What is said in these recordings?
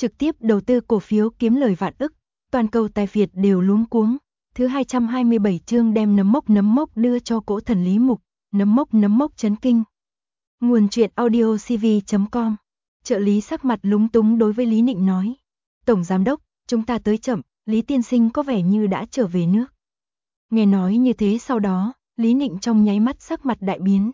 trực tiếp đầu tư cổ phiếu kiếm lời vạn ức, toàn cầu tài phiệt đều luống cuống. Thứ 227 chương đem nấm mốc đưa cho Cỗ Thần Lý Mục, nấm mốc chấn kinh. Nguồn truyện audio cv.com. Trợ lý sắc mặt lúng túng đối với Lý Nịnh nói. Tổng giám đốc, chúng ta tới chậm, Lý tiên sinh có vẻ như đã trở về nước. Nghe nói như thế sau đó, Lý Nịnh trong nháy mắt sắc mặt đại biến.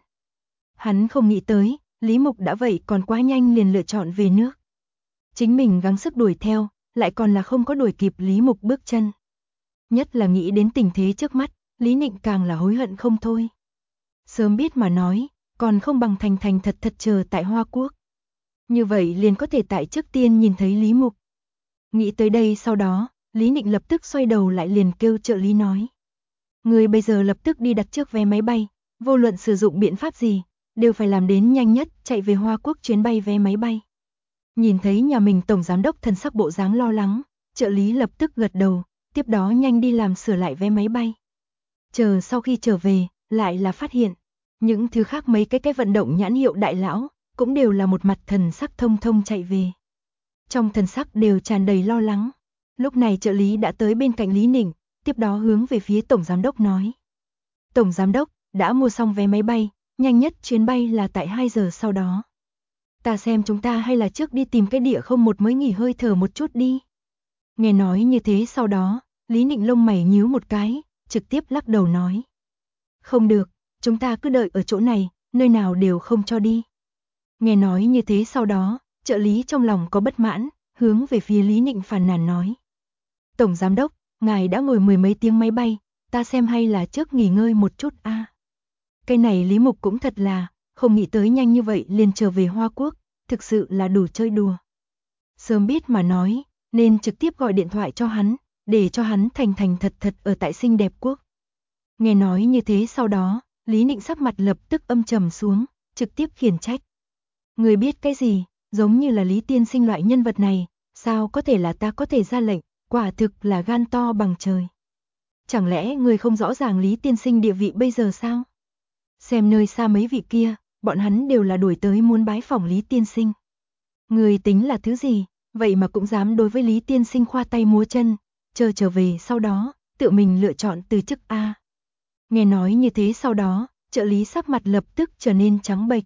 Hắn không nghĩ tới, Lý Mục đã vậy còn quá nhanh liền lựa chọn về nước. Chính mình gắng sức đuổi theo, lại còn là không có đuổi kịp Lý Mục bước chân. Nhất là nghĩ đến tình thế trước mắt, Lý Nịnh càng là hối hận không thôi. Sớm biết mà nói, còn không bằng thành thật chờ tại Hoa Quốc. Như vậy liền có thể tại trước tiên nhìn thấy Lý Mục. Nghĩ tới đây sau đó, Lý Nịnh lập tức xoay đầu lại liền kêu trợ lý nói. Người bây giờ lập tức đi đặt trước vé máy bay, vô luận sử dụng biện pháp gì, đều phải làm đến nhanh nhất chạy về Hoa Quốc chuyến bay vé máy bay. Nhìn thấy nhà mình tổng giám đốc thần sắc bộ dáng lo lắng, trợ lý lập tức gật đầu, tiếp đó nhanh đi làm sửa lại vé máy bay. Chờ sau khi trở về, lại là phát hiện, những thứ khác mấy cái vận động nhãn hiệu đại lão, cũng đều là một mặt thần sắc thông chạy về. Trong thần sắc đều tràn đầy lo lắng. Lúc này trợ lý đã tới bên cạnh Lý Nịnh, tiếp đó hướng về phía tổng giám đốc nói. Tổng giám đốc, đã mua xong vé máy bay, nhanh nhất chuyến bay là tại 2 giờ sau đó. Ta xem chúng ta hay là trước đi tìm cái địa không một mới nghỉ hơi thở một chút đi. Nghe nói như thế sau đó, Lý Nịnh lông mày nhíu một cái, trực tiếp lắc đầu nói. Không được, chúng ta cứ đợi ở chỗ này, nơi nào đều không cho đi. Nghe nói như thế sau đó, trợ lý trong lòng có bất mãn, hướng về phía Lý Nịnh phàn nàn nói. Tổng giám đốc, ngài đã ngồi mười mấy tiếng máy bay, ta xem hay là trước nghỉ ngơi một chút a. Cái này Lý Mục cũng thật là, không nghĩ tới nhanh như vậy liền trở về Hoa Quốc, thực sự là đủ chơi đùa. Sớm biết mà nói, nên trực tiếp gọi điện thoại cho hắn, để cho hắn thành thật ở tại xinh đẹp quốc. Nghe nói như thế sau đó, Lý Nịnh sắc mặt lập tức âm trầm xuống, trực tiếp khiển trách. Người biết cái gì, giống như là Lý tiên sinh loại nhân vật này, sao có thể là ta có thể ra lệnh, quả thực là gan to bằng trời. Chẳng lẽ người không rõ ràng Lý tiên sinh địa vị bây giờ sao? Xem nơi xa mấy vị kia, bọn hắn đều là đuổi tới muốn bái phỏng Lý tiên sinh. Người tính là thứ gì, vậy mà cũng dám đối với Lý tiên sinh khoa tay múa chân, chờ trở về sau đó, tự mình lựa chọn từ chức a. Nghe nói như thế sau đó, trợ lý sắc mặt lập tức trở nên trắng bệch.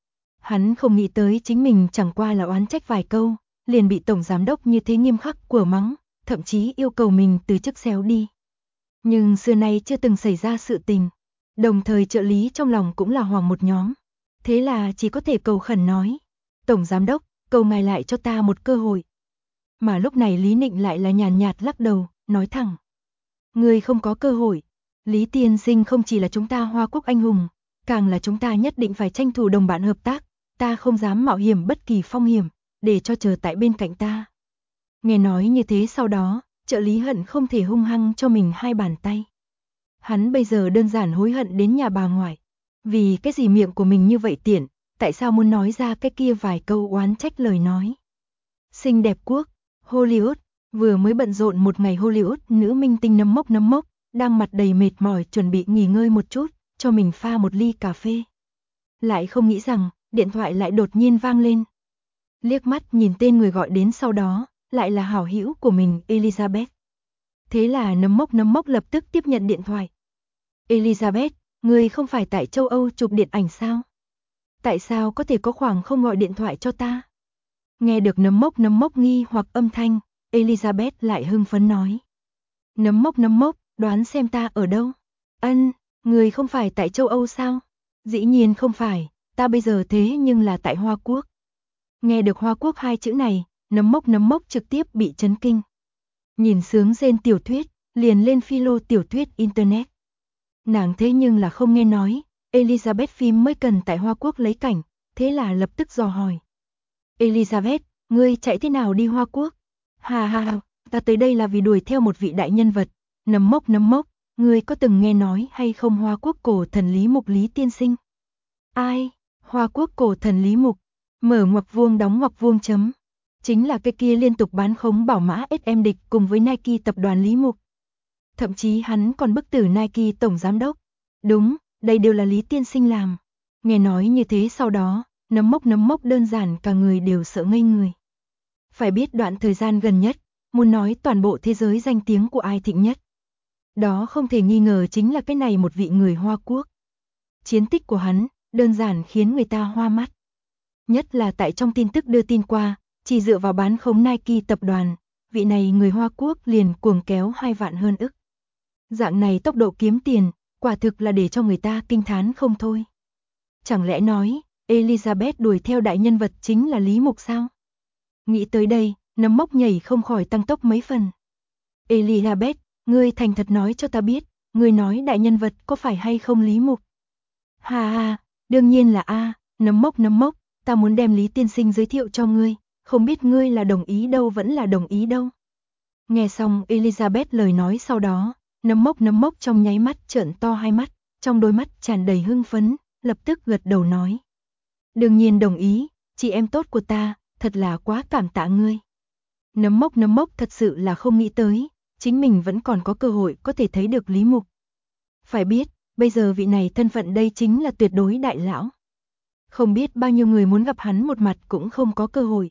Hắn không nghĩ tới chính mình chẳng qua là oán trách vài câu, liền bị tổng giám đốc như thế nghiêm khắc của mắng, thậm chí yêu cầu mình từ chức xéo đi. Nhưng xưa nay chưa từng xảy ra sự tình, đồng thời trợ lý trong lòng cũng là hoảng một nhóm. Thế là chỉ có thể cầu khẩn nói, tổng giám đốc, cầu ngài lại cho ta một cơ hội. Mà lúc này Lý Nịnh lại là nhàn nhạt lắc đầu, nói thẳng. Người không có cơ hội, Lý tiên sinh không chỉ là chúng ta Hoa Quốc anh hùng, càng là chúng ta nhất định phải tranh thủ đồng bạn hợp tác, ta không dám mạo hiểm bất kỳ phong hiểm, để cho chờ tại bên cạnh ta. Nghe nói như thế sau đó, trợ lý hận không thể hung hăng cho mình hai bàn tay. Hắn bây giờ đơn giản hối hận đến nhà bà ngoại. Vì cái gì miệng của mình như vậy tiện, tại sao muốn nói ra cái kia vài câu oán trách lời nói. Xinh đẹp quốc, Hollywood, vừa mới bận rộn một ngày Hollywood nữ minh tinh nấm mốc, đang mặt đầy mệt mỏi chuẩn bị nghỉ ngơi một chút, cho mình pha một ly cà phê. Lại không nghĩ rằng, điện thoại lại đột nhiên vang lên. Liếc mắt nhìn tên người gọi đến sau đó, lại là hảo hữu của mình Elizabeth. Thế là nấm mốc lập tức tiếp nhận điện thoại. Elizabeth, người không phải tại châu Âu chụp điện ảnh sao? Tại sao có thể có khoảng không gọi điện thoại cho ta? Nghe được nấm mốc nghi hoặc âm thanh, Elizabeth lại hưng phấn nói. Nấm mốc, đoán xem ta ở đâu? Ân, người không phải tại châu Âu sao? Dĩ nhiên không phải, ta bây giờ thế nhưng là tại Hoa Quốc. Nghe được Hoa Quốc hai chữ này, nấm mốc trực tiếp bị chấn kinh. Nhìn sướng rên tiểu thuyết, liền lên philo tiểu thuyết internet. Nàng thế nhưng là không nghe nói, Elizabeth phim mới cần tại Hoa Quốc lấy cảnh, thế là lập tức dò hỏi. Elizabeth, ngươi chạy thế nào đi Hoa Quốc? Ha, ta tới đây là vì đuổi theo một vị đại nhân vật. Nấm mốc, ngươi có từng nghe nói hay không Hoa Quốc cổ thần Lý Mục Lý tiên sinh? Ai? Hoa Quốc cổ thần Lý Mục, mở ngoặc vuông đóng ngoặc vuông chấm. Chính là cái kia liên tục bán khống bảo mã SM địch cùng với Nike tập đoàn Lý Mục. Thậm chí hắn còn bức tử Nike tổng giám đốc. Đúng, đây đều là Lý tiên sinh làm. Nghe nói như thế sau đó, nấm mốc đơn giản cả người đều sợ ngây người. Phải biết đoạn thời gian gần nhất, muốn nói toàn bộ thế giới danh tiếng của ai thịnh nhất. Đó không thể nghi ngờ chính là cái này một vị người Hoa Quốc. Chiến tích của hắn, đơn giản khiến người ta hoa mắt. Nhất là tại trong tin tức đưa tin qua, chỉ dựa vào bán khống Nike tập đoàn, vị này người Hoa Quốc liền cuồng kéo 2 vạn hơn ức. Dạng này tốc độ kiếm tiền, quả thực là để cho người ta kinh thán không thôi. Chẳng lẽ nói, Elizabeth đuổi theo đại nhân vật chính là Lý Mục sao? Nghĩ tới đây, nấm mốc nhảy không khỏi tăng tốc mấy phần. Elizabeth, ngươi thành thật nói cho ta biết, ngươi nói đại nhân vật có phải hay không Lý Mục? Ha ha, đương nhiên là a, nấm mốc, ta muốn đem Lý tiên sinh giới thiệu cho ngươi, không biết ngươi là đồng ý đâu vẫn là đồng ý đâu. Nghe xong Elizabeth lời nói sau đó, nấm mốc trong nháy mắt trợn to hai mắt, trong đôi mắt tràn đầy hưng phấn, lập tức gật đầu nói. Đương nhiên đồng ý, chị em tốt của ta, thật là quá cảm tạ ngươi. Nấm mốc thật sự là không nghĩ tới, chính mình vẫn còn có cơ hội có thể thấy được Lý Mục. Phải biết, bây giờ vị này thân phận đây chính là tuyệt đối đại lão. Không biết bao nhiêu người muốn gặp hắn một mặt cũng không có cơ hội.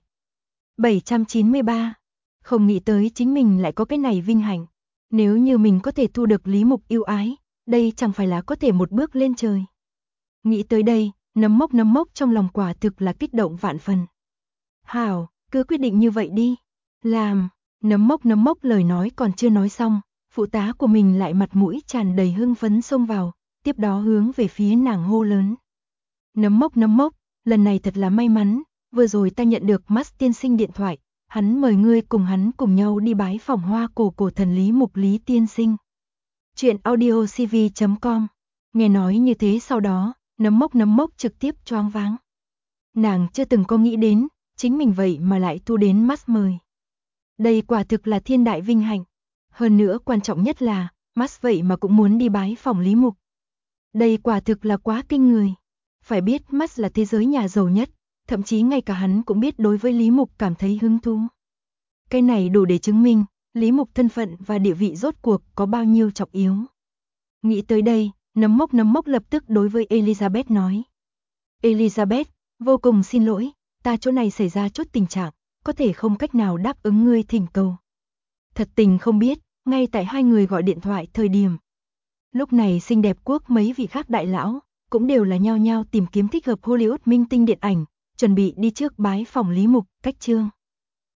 793. Không nghĩ tới chính mình lại có cái này vinh hạnh. Nếu như mình có thể thu được Lý Mục yêu ái, đây chẳng phải là có thể một bước lên trời. Nghĩ tới đây, nấm mốc trong lòng quả thực là kích động vạn phần. Hảo, cứ quyết định như vậy đi. Làm, nấm mốc lời nói còn chưa nói xong, phụ tá của mình lại mặt mũi tràn đầy hưng phấn xông vào, tiếp đó hướng về phía nàng hô lớn. Nấm mốc, lần này thật là may mắn, vừa rồi ta nhận được Max tiên sinh điện thoại, hắn mời ngươi cùng hắn cùng nhau đi bái phỏng hoa cổ thần Lý Mục Lý tiên sinh. Chuyện audiocv.com. Nghe nói như thế sau đó, nấm mốc trực tiếp choáng váng. Nàng chưa từng có nghĩ đến, chính mình vậy mà lại thu đến Max mời. Đây quả thực là thiên đại vinh hạnh. Hơn nữa quan trọng nhất là, Max vậy mà cũng muốn đi bái phỏng Lý Mục. Đây quả thực là quá kinh người. Phải biết Max là thế giới nhà giàu nhất, thậm chí ngay cả hắn cũng biết đối với Lý Mục cảm thấy hứng thú. Cái này đủ để chứng minh, Lý Mục thân phận và địa vị rốt cuộc có bao nhiêu trọng yếu. Nghĩ tới đây, nấm mốc lập tức đối với Elizabeth nói. Elizabeth, vô cùng xin lỗi, ta chỗ này xảy ra chút tình trạng, có thể không cách nào đáp ứng ngươi thỉnh cầu. Thật tình không biết, ngay tại hai người gọi điện thoại thời điểm. Lúc này xinh đẹp quốc mấy vị khác đại lão, cũng đều là nhao nhao tìm kiếm thích hợp Hollywood minh tinh điện ảnh, chuẩn bị đi trước bái phỏng Lý Mục, cách chương.